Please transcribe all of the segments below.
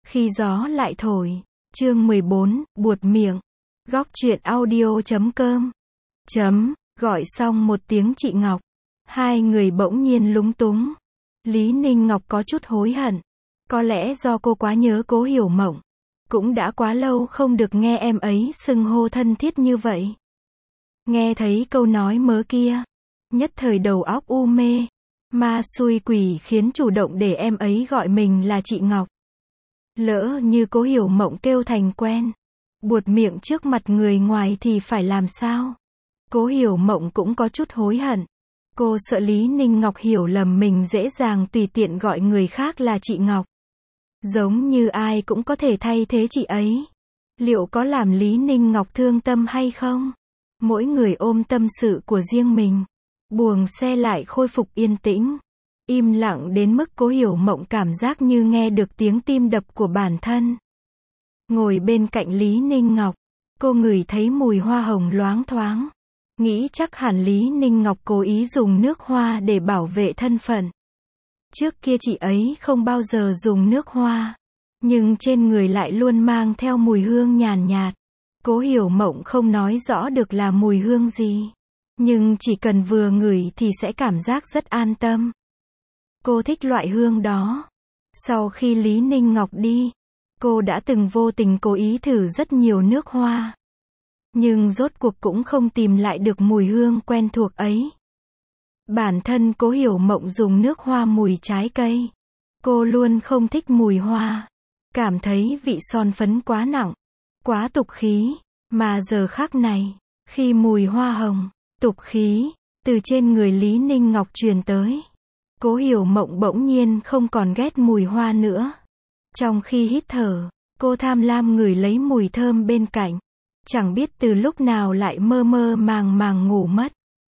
Khi gió lại thổi. Chương 14, buột miệng. Góc truyện audio.com. Gọi xong một tiếng chị Ngọc. Hai người bỗng nhiên lúng túng. Lý Ninh Ngọc có chút hối hận. Có lẽ do cô quá nhớ Cố Hiểu Mộng. Cũng đã quá lâu không được nghe em ấy xưng hô thân thiết như vậy. Nghe thấy câu nói mớ kia. Nhất thời đầu óc u mê. Ma xui quỷ khiến chủ động để em ấy gọi mình là chị Ngọc. Lỡ như Cố Hiểu Mộng kêu thành quen. Buột miệng trước mặt người ngoài thì phải làm sao? Cố Hiểu Mộng cũng có chút hối hận. Cô sợ Lý Ninh Ngọc hiểu lầm mình dễ dàng tùy tiện gọi người khác là chị Ngọc. Giống như ai cũng có thể thay thế chị ấy. Liệu có làm Lý Ninh Ngọc thương tâm hay không? Mỗi người ôm tâm sự của riêng mình. Buồng xe lại khôi phục yên tĩnh. Im lặng đến mức Cố Hiểu Mộng cảm giác như nghe được tiếng tim đập của bản thân. Ngồi bên cạnh Lý Ninh Ngọc, cô ngửi thấy mùi hoa hồng loáng thoáng. Nghĩ chắc hẳn Lý Ninh Ngọc cố ý dùng nước hoa để bảo vệ thân phận. Trước kia chị ấy không bao giờ dùng nước hoa, nhưng trên người lại luôn mang theo mùi hương nhàn nhạt. Cố Hiểu Mộng không nói rõ được là mùi hương gì, nhưng chỉ cần vừa ngửi thì sẽ cảm giác rất an tâm. Cô thích loại hương đó. Sau khi Lý Ninh Ngọc đi, cô đã từng vô tình cố ý thử rất nhiều nước hoa. Nhưng rốt cuộc cũng không tìm lại được mùi hương quen thuộc ấy. Bản thân Cố Hiểu Mộng dùng nước hoa mùi trái cây. Cô luôn không thích mùi hoa. Cảm thấy vị son phấn quá nặng, quá tục khí. Mà giờ khắc này, khi mùi hoa hồng, tục khí, từ trên người Lý Ninh Ngọc truyền tới, Cố Hiểu Mộng bỗng nhiên không còn ghét mùi hoa nữa. Trong khi hít thở, cô tham lam ngửi lấy mùi thơm bên cạnh. Chẳng biết từ lúc nào lại mơ mơ màng màng ngủ mất.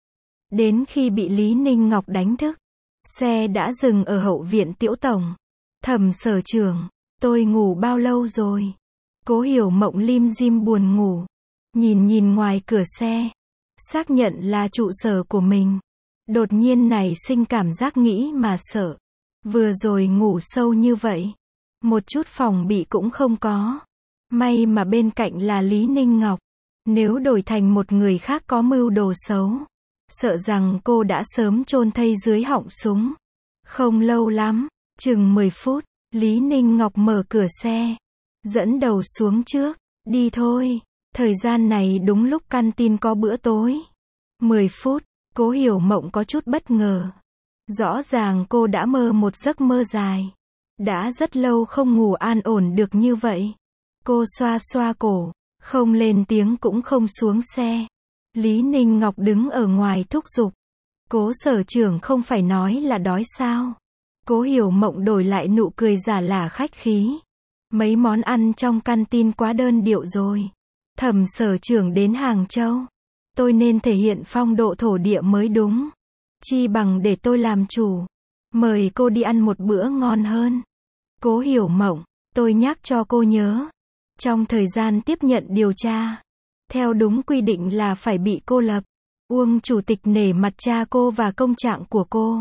Đến khi bị Lý Ninh Ngọc đánh thức, xe đã dừng ở hậu viện Tiểu Tổng. Thẩm Sở trưởng, tôi ngủ bao lâu rồi? Cố Hiểu Mộng lim dim buồn ngủ. Nhìn ngoài cửa xe. Xác nhận là trụ sở của mình. Đột nhiên nảy sinh cảm giác nghĩ mà sợ. Vừa rồi ngủ sâu như vậy. Một chút phòng bị cũng không có. May mà bên cạnh là Lý Ninh Ngọc. Nếu đổi thành một người khác có mưu đồ xấu, sợ rằng cô đã sớm chôn thây dưới họng súng. Không lâu lắm, chừng 10 phút, Lý Ninh Ngọc mở cửa xe. Dẫn đầu xuống trước. Đi thôi. Thời gian này đúng lúc canteen có bữa tối. 10 phút, Cố Hiểu Mộng có chút bất ngờ. Rõ ràng cô đã mơ một giấc mơ dài. Đã rất lâu không ngủ an ổn được như vậy. Cô xoa xoa cổ, không lên tiếng cũng không xuống xe. Lý Ninh Ngọc đứng ở ngoài thúc giục. Cố sở trưởng không phải nói là đói sao? Cố Hiểu Mộng đổi lại nụ cười giả lả khách khí. Mấy món ăn trong canteen quá đơn điệu rồi. Thẩm sở trưởng đến Hàng Châu. Tôi nên thể hiện phong độ thổ địa mới đúng. Chi bằng để tôi làm chủ. Mời cô đi ăn một bữa ngon hơn. Cố Hiểu Mộng, tôi nhắc cho cô nhớ. Trong thời gian tiếp nhận điều tra, theo đúng quy định là phải bị cô lập. Uông chủ tịch nể mặt cha cô và công trạng của cô.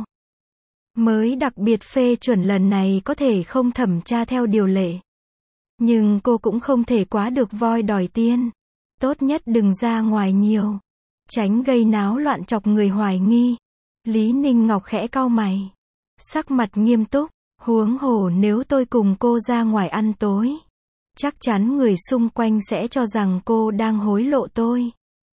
Mới đặc biệt phê chuẩn lần này có thể không thẩm tra theo điều lệ. Nhưng cô cũng không thể quá được voi đòi tiên. Tốt nhất đừng ra ngoài nhiều. Tránh gây náo loạn chọc người hoài nghi. Lý Ninh Ngọc khẽ cau mày. Sắc mặt nghiêm túc. Huống hồ nếu tôi cùng cô ra ngoài ăn tối, chắc chắn người xung quanh sẽ cho rằng cô đang hối lộ tôi.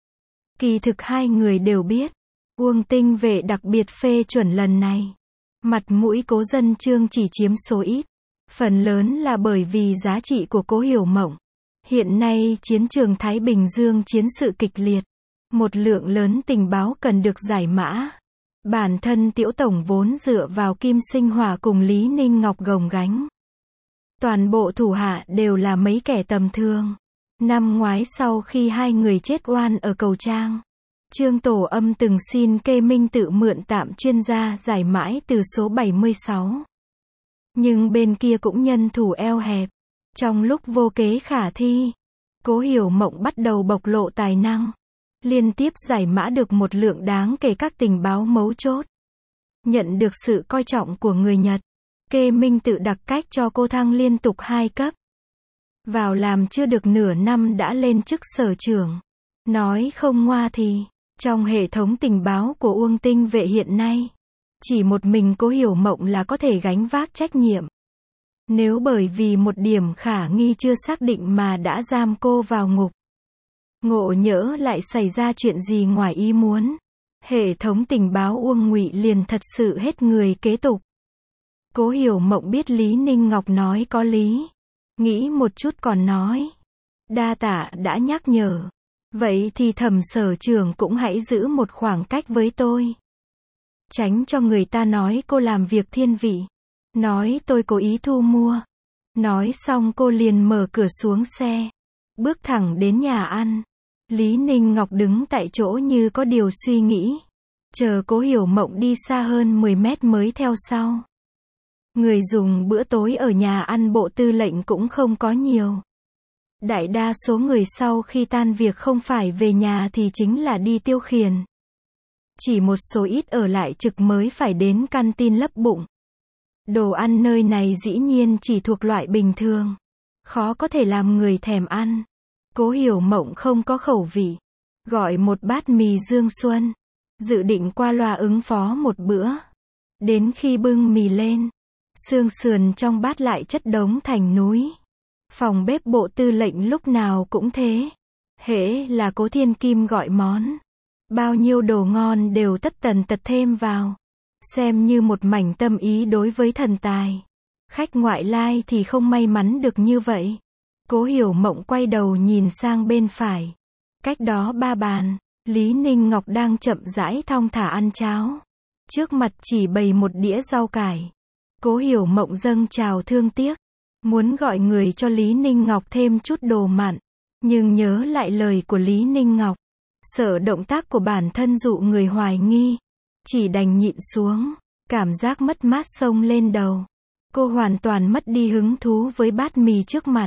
Kỳ thực hai người đều biết. Uông tinh vệ đặc biệt phê chuẩn lần này. Mặt mũi Cố Dân Trương chỉ chiếm số ít. Phần lớn là bởi vì giá trị của Cố Hiểu Mộng. Hiện nay chiến trường Thái Bình Dương chiến sự kịch liệt. Một lượng lớn tình báo cần được giải mã. Bản thân Tiểu Tổng vốn dựa vào Kim Sinh Hỏa cùng Lý Ninh Ngọc gồng gánh. Toàn bộ thủ hạ đều là mấy kẻ tầm thường. Năm ngoái sau khi hai người chết oan ở Cầu Trang, Trương Tổ Âm từng xin Kê Minh tự mượn tạm chuyên gia giải mãi từ số 76. Nhưng bên kia cũng nhân thủ eo hẹp. Trong lúc vô kế khả thi, Cố Hiểu Mộng bắt đầu bộc lộ tài năng. Liên tiếp giải mã được một lượng đáng kể các tình báo mấu chốt. Nhận được sự coi trọng của người Nhật. Kê Minh tự đặc cách cho cô thăng liên tục 2 cấp. Vào làm chưa được nửa năm đã lên chức sở trưởng. Nói không ngoa thì, trong hệ thống tình báo của Uông Tinh Vệ hiện nay, chỉ một mình Cố Hiểu Mộng là có thể gánh vác trách nhiệm. Nếu bởi vì một điểm khả nghi chưa xác định mà đã giam cô vào ngục, ngộ nhỡ lại xảy ra chuyện gì ngoài ý muốn, hệ thống tình báo Uông Ngụy liền thật sự hết người kế tục. Cố Hiểu Mộng biết Lý Ninh Ngọc nói có lý, nghĩ một chút còn nói, đa tạ đã nhắc nhở. Vậy thì Thẩm sở trưởng cũng hãy giữ một khoảng cách với tôi. Tránh cho người ta nói cô làm việc thiên vị. Nói tôi cố ý thu mua. Nói xong cô liền mở cửa xuống xe. Bước thẳng đến nhà ăn. Lý Ninh Ngọc đứng tại chỗ như có điều suy nghĩ. Chờ Cố Hiểu Mộng đi xa hơn 10 mét mới theo sau. Người dùng bữa tối ở nhà ăn Bộ Tư lệnh cũng không có nhiều. Đại đa số người sau khi tan việc không phải về nhà thì chính là đi tiêu khiển. Chỉ một số ít ở lại trực mới phải đến canteen lấp bụng. Đồ ăn nơi này dĩ nhiên chỉ thuộc loại bình thường. Khó có thể làm người thèm ăn. Cố Hiểu Mộng không có khẩu vị. Gọi một bát mì Dương Xuân. Dự định qua loa ứng phó một bữa. Đến khi bưng mì lên, xương sườn trong bát lại chất đống thành núi. Phòng bếp Bộ Tư lệnh lúc nào cũng thế. Hễ là Cố Thiên Kim gọi món, bao nhiêu đồ ngon đều tất tần tật thêm vào. Xem như một mảnh tâm ý đối với thần tài. Khách ngoại lai thì không may mắn được như vậy. Cố Hiểu Mộng quay đầu nhìn sang bên phải. Cách đó 3 bàn, Lý Ninh Ngọc đang chậm rãi thong thả ăn cháo. Trước mặt chỉ bày một đĩa rau cải. Cố Hiểu Mộng dâng trào thương tiếc. Muốn gọi người cho Lý Ninh Ngọc thêm chút đồ mặn. Nhưng nhớ lại lời của Lý Ninh Ngọc. Sợ động tác của bản thân dụ người hoài nghi. Chỉ đành nhịn xuống. Cảm giác mất mát xông lên đầu. Cô hoàn toàn mất đi hứng thú với bát mì trước mặt.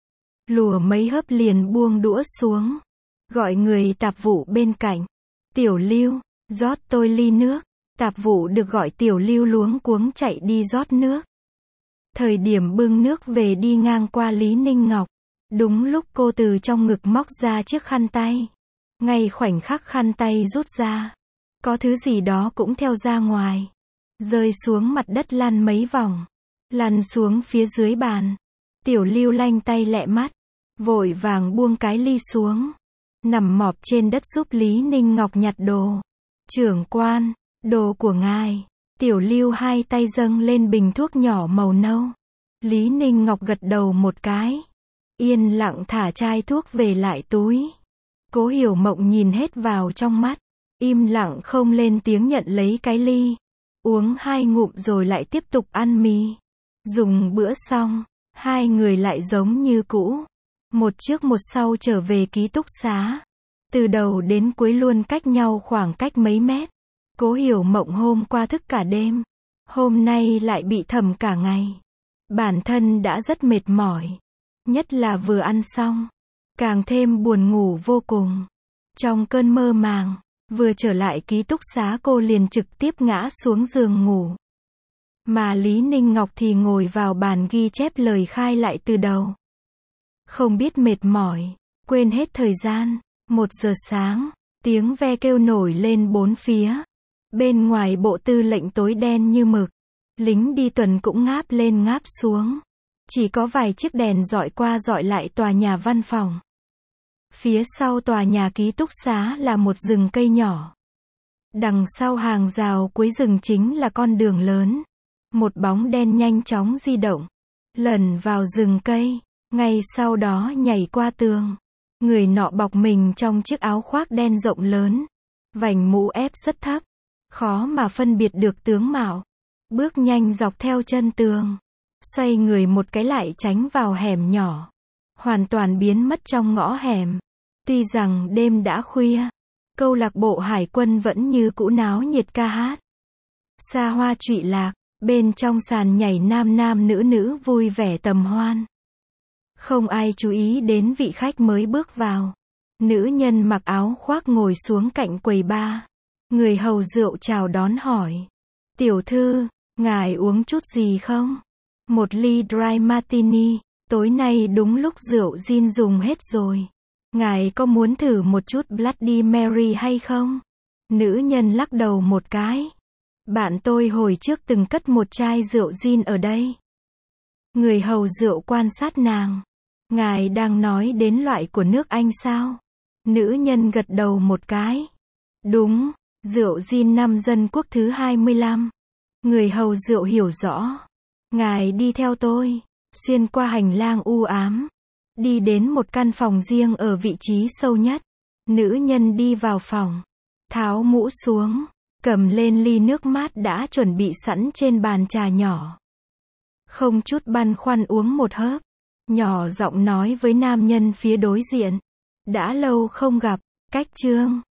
Lùa mấy hớp liền buông đũa xuống. Gọi người tạp vụ bên cạnh. Tiểu Lưu, rót tôi ly nước. Tạp vụ được gọi Tiểu Lưu luống cuống chạy đi rót nước. Thời điểm bưng nước về đi ngang qua Lý Ninh Ngọc. Đúng lúc cô từ trong ngực móc ra chiếc khăn tay. Ngay khoảnh khắc khăn tay rút ra. Có thứ gì đó cũng theo ra ngoài. Rơi xuống mặt đất lăn mấy vòng. Lăn xuống phía dưới bàn. Tiểu Lưu lanh tay lẹ mắt. Vội vàng buông cái ly xuống. Nằm mọp trên đất giúp Lý Ninh Ngọc nhặt đồ. Trưởng quan, đồ của ngài. Tiểu Lưu hai tay dâng lên bình thuốc nhỏ màu nâu. Lý Ninh Ngọc gật đầu một cái. Yên lặng thả chai thuốc về lại túi. Cố Hiểu Mộng nhìn hết vào trong mắt. Im lặng không lên tiếng nhận lấy cái ly. Uống 2 ngụm rồi lại tiếp tục ăn mì. Dùng bữa xong, hai người lại giống như cũ. Một trước một sau trở về ký túc xá. Từ đầu đến cuối luôn cách nhau khoảng cách mấy mét. Cố Hiểu Mộng hôm qua thức cả đêm. Hôm nay lại bị thầm cả ngày. Bản thân đã rất mệt mỏi. Nhất là vừa ăn xong. Càng thêm buồn ngủ vô cùng. Trong cơn mơ màng, vừa trở lại ký túc xá cô liền trực tiếp ngã xuống giường ngủ. Mà Lý Ninh Ngọc thì ngồi vào bàn ghi chép lời khai lại từ đầu. Không biết mệt mỏi, quên hết thời gian. 1 giờ sáng, tiếng ve kêu nổi lên bốn phía. Bên ngoài Bộ Tư lệnh tối đen như mực. Lính đi tuần cũng ngáp lên ngáp xuống. Chỉ có vài chiếc đèn dọi qua dọi lại tòa nhà văn phòng. Phía sau tòa nhà ký túc xá là một rừng cây nhỏ. Đằng sau hàng rào cuối rừng chính là con đường lớn. Một bóng đen nhanh chóng di động. Lẩn vào rừng cây. Ngay sau đó nhảy qua tường. Người nọ bọc mình trong chiếc áo khoác đen rộng lớn. Vành mũ ép rất thấp. Khó mà phân biệt được tướng mạo. Bước nhanh dọc theo chân tường. Xoay người một cái lại tránh vào hẻm nhỏ. Hoàn toàn biến mất trong ngõ hẻm. Tuy rằng đêm đã khuya. Câu lạc bộ hải quân vẫn như cũ náo nhiệt ca hát. Xa hoa trụy lạc. Bên trong sàn nhảy nam nam nữ nữ vui vẻ tầm hoan. Không ai chú ý đến vị khách mới bước vào. Nữ nhân mặc áo khoác ngồi xuống cạnh quầy bar. Người hầu rượu chào đón hỏi. Tiểu thư, Ngài uống chút gì không? Một ly dry martini, tối nay đúng lúc rượu gin dùng hết rồi. Ngài có muốn thử một chút Bloody Mary hay không? Nữ nhân lắc đầu một cái. Bạn tôi hồi trước từng cất một chai rượu gin ở đây. Người hầu rượu quan sát nàng. Ngài đang nói đến loại của nước Anh sao? Nữ nhân gật đầu một cái. Đúng, rượu gin năm dân quốc thứ 25. Người hầu rượu hiểu rõ. Ngài đi theo tôi, xuyên qua hành lang u ám, đi đến một căn phòng riêng ở vị trí sâu nhất. Nữ nhân đi vào phòng, tháo mũ xuống, cầm lên ly nước mát đã chuẩn bị sẵn trên bàn trà nhỏ. Không chút băn khoăn uống một hớp, nhỏ giọng nói với nam nhân phía đối diện. Đã lâu không gặp, cách Trương.